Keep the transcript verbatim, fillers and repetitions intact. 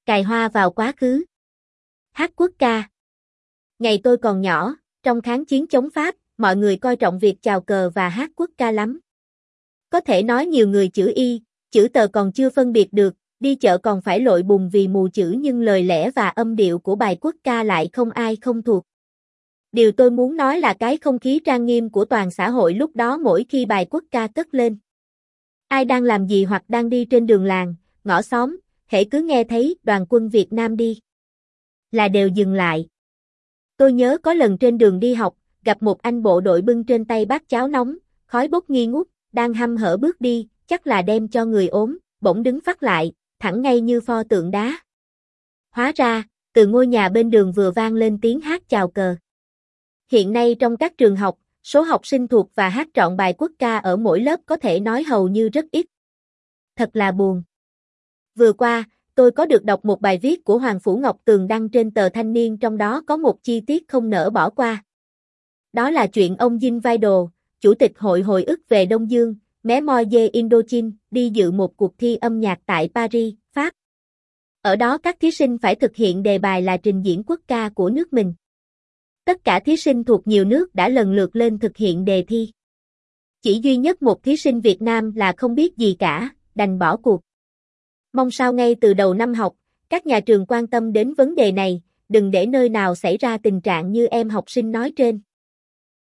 Cài hoa vào quá khứ. Hát quốc ca. Ngày tôi còn nhỏ, trong kháng chiến chống Pháp, mọi người coi trọng việc chào cờ và hát quốc ca lắm. Có thể nói nhiều người chữ Y, chữ tờ còn chưa phân biệt được, đi chợ còn phải lội bùn vì mù chữ, nhưng lời lẽ và âm điệu của bài quốc ca lại không ai không thuộc. Điều tôi muốn nói là cái không khí trang nghiêm của toàn xã hội lúc đó mỗi khi bài quốc ca cất lên. Ai đang làm gì hoặc đang đi trên đường làng, ngõ xóm, hễ cứ nghe thấy đoàn quân Việt Nam đi là đều dừng lại. Tôi nhớ có lần trên đường đi học, gặp một anh bộ đội bưng trên tay bát cháo nóng, khói bốc nghi ngút, đang hăm hở bước đi, chắc là đem cho người ốm, bỗng đứng phắt lại, thẳng ngay như pho tượng đá. Hóa ra, từ ngôi nhà bên đường vừa vang lên tiếng hát chào cờ. Hiện nay trong các trường học, số học sinh thuộc và hát trọn bài quốc ca ở mỗi lớp có thể nói hầu như rất ít. Thật là buồn. Vừa qua, tôi có được đọc một bài viết của Hoàng Phủ Ngọc Tường đăng trên tờ Thanh Niên, trong đó có một chi tiết không nỡ bỏ qua. Đó là chuyện ông Jean Vidal, Chủ tịch Hội Hồi ức về Đông Dương, Mémoire Indochine, đi dự một cuộc thi âm nhạc tại Paris, Pháp. Ở đó các thí sinh phải thực hiện đề bài là trình diễn quốc ca của nước mình. Tất cả thí sinh thuộc nhiều nước đã lần lượt lên thực hiện đề thi. Chỉ duy nhất một thí sinh Việt Nam là không biết gì cả, đành bỏ cuộc. Mong sao ngay từ đầu năm học, các nhà trường quan tâm đến vấn đề này, đừng để nơi nào xảy ra tình trạng như em học sinh nói trên.